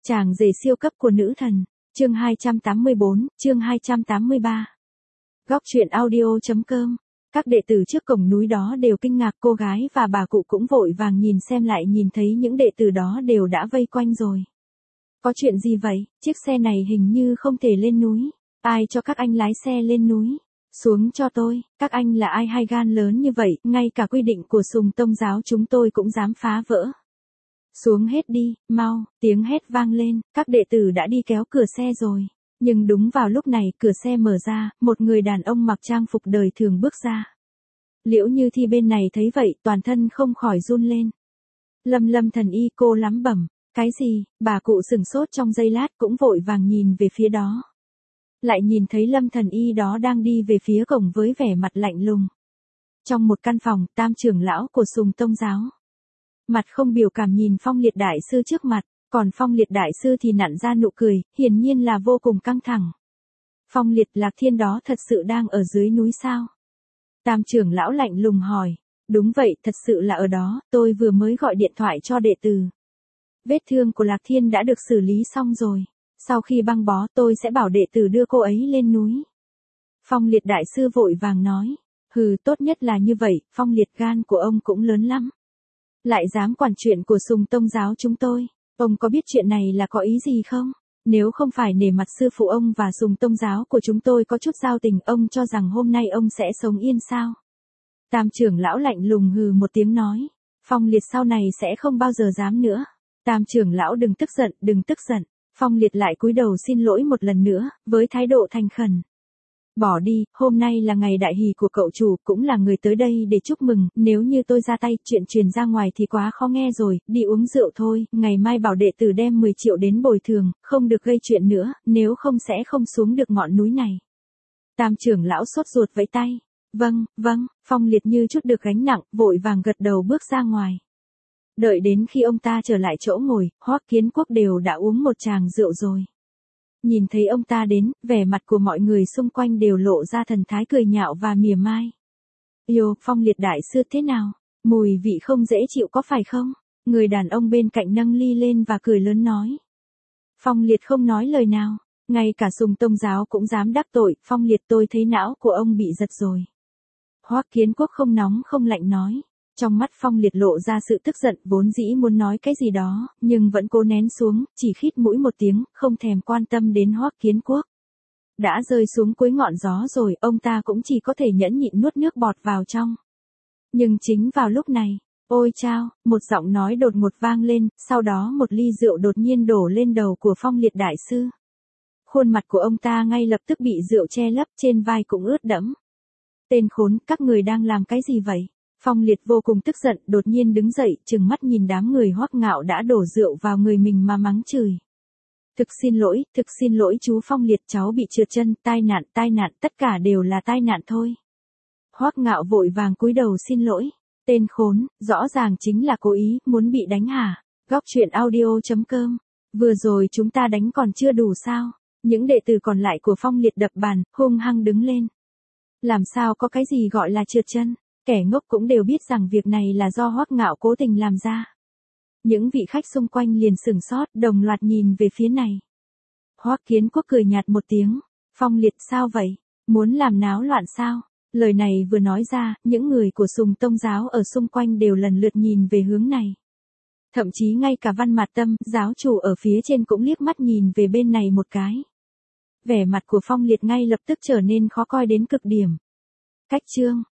Chàng rể siêu cấp của nữ thần. Chương 284, chương 283. Góc truyện audio.com. Các đệ tử trước cổng núi đó đều kinh ngạc, cô gái và bà cụ cũng vội vàng nhìn xem, lại nhìn thấy những đệ tử đó đều đã vây quanh rồi. Có chuyện gì vậy? Chiếc xe này hình như không thể lên núi. Ai cho các anh lái xe lên núi? Xuống cho tôi. Các anh là ai hay gan lớn như vậy, ngay cả quy định của Sùng Tông giáo chúng tôi cũng dám phá vỡ. Xuống hết đi, mau, tiếng hét vang lên, các đệ tử đã đi kéo cửa xe rồi. Nhưng đúng vào lúc này, cửa xe mở ra, một người đàn ông mặc trang phục đời thường bước ra. Liễu Như Thi bên này thấy vậy, toàn thân không khỏi run lên. Lâm thần y, cô lắm bẩm. Cái gì? Bà cụ sửng sốt trong giây lát, cũng vội vàng nhìn về phía đó. Lại nhìn thấy Lâm thần y đó đang đi về phía cổng với vẻ mặt lạnh lùng. Trong một căn phòng, Tam trưởng lão của Sùng Tông giáo. Mặt không biểu cảm nhìn Phong Liệt đại sư trước mặt, còn Phong Liệt đại sư thì nặn ra nụ cười, hiển nhiên là vô cùng căng thẳng. Phong Liệt, Lạc Thiên đó thật sự đang ở dưới núi sao? Tam trưởng lão lạnh lùng hỏi. Đúng vậy, thật sự là ở đó, tôi vừa mới gọi điện thoại cho đệ tử. Vết thương của Lạc Thiên đã được xử lý xong rồi. Sau khi băng bó, tôi sẽ bảo đệ tử đưa cô ấy lên núi. Phong Liệt đại sư vội vàng nói. Hừ, tốt nhất là như vậy, Phong Liệt, gan của ông cũng lớn lắm. Lại dám quản chuyện của Sùng Tông giáo chúng tôi. Ông có biết chuyện này là có ý gì không? Nếu không phải nể mặt sư phụ ông và Sùng Tông giáo của chúng tôi có chút giao tình, ông cho rằng hôm nay ông sẽ sống yên sao? Tam trưởng lão lạnh lùng hừ một tiếng nói. Phong Liệt sau này sẽ không bao giờ dám nữa. Tam trưởng lão đừng tức giận, đừng tức giận. Phong Liệt lại cúi đầu xin lỗi một lần nữa, với thái độ thành khẩn. Bỏ đi, hôm nay là ngày đại hỷ của cậu chủ, cũng là người tới đây để chúc mừng, nếu như tôi ra tay, chuyện truyền ra ngoài thì quá khó nghe rồi, đi uống rượu thôi, ngày mai bảo đệ tử đem 10 triệu đến bồi thường, không được gây chuyện nữa, nếu không sẽ không xuống được ngọn núi này. Tam trưởng lão sốt ruột vẫy tay. Vâng, Phong Liệt như chút được gánh nặng, vội vàng gật đầu bước ra ngoài. Đợi đến khi ông ta trở lại chỗ ngồi, Hoắc Kiến Quốc đều đã uống một tràng rượu rồi. Nhìn thấy ông ta đến, vẻ mặt của mọi người xung quanh đều lộ ra thần thái cười nhạo và mỉa mai. Yêu, Phong Liệt đại sư thế nào? Mùi vị không dễ chịu có phải không? Người đàn ông bên cạnh nâng ly lên và cười lớn nói. Phong Liệt không nói lời nào, ngay cả Sùng Tông giáo cũng dám đắc tội. Phong Liệt, tôi thấy não của ông bị giật rồi. Hoắc Kiến Quốc không nóng không lạnh nói. Trong mắt Phong Liệt lộ ra sự tức giận, vốn dĩ muốn nói cái gì đó, nhưng vẫn cố nén xuống, chỉ khít mũi một tiếng, không thèm quan tâm đến Hoắc Kiến Quốc. Đã rơi xuống cuối ngọn gió rồi, ông ta cũng chỉ có thể nhẫn nhịn nuốt nước bọt vào trong. Nhưng chính vào lúc này, ôi chao, một giọng nói đột ngột vang lên, sau đó một ly rượu đột nhiên đổ lên đầu của Phong Liệt đại sư. Khuôn mặt của ông ta ngay lập tức bị rượu che lấp, trên vai cũng ướt đẫm. Tên khốn, các người đang làm cái gì vậy? Phong Liệt vô cùng tức giận, đột nhiên đứng dậy, trừng mắt nhìn đám người Hoắc Ngạo đã đổ rượu vào người mình mà mắng chửi. Thực xin lỗi chú Phong Liệt, cháu bị trượt chân, tai nạn, tất cả đều là tai nạn thôi. Hoắc Ngạo vội vàng cúi đầu xin lỗi. Tên khốn, rõ ràng chính là cố ý, muốn bị đánh hả? Góc truyện audio.com. Vừa rồi chúng ta đánh còn chưa đủ sao? Những đệ tử còn lại của Phong Liệt đập bàn, hung hăng đứng lên. Làm sao có cái gì gọi là trượt chân? Kẻ ngốc cũng đều biết rằng việc này là do Hoắc Ngạo cố tình làm ra. Những vị khách xung quanh liền sửng sốt, đồng loạt nhìn về phía này. Hoắc Kiến Quốc cười nhạt một tiếng. Phong Liệt, sao vậy? Muốn làm náo loạn sao? Lời này vừa nói ra, những người của Sùng Tông giáo ở xung quanh đều lần lượt nhìn về hướng này. Thậm chí ngay cả Văn Mạt Tâm, giáo chủ ở phía trên cũng liếc mắt nhìn về bên này một cái. Vẻ mặt của Phong Liệt ngay lập tức trở nên khó coi đến cực điểm. Cách chương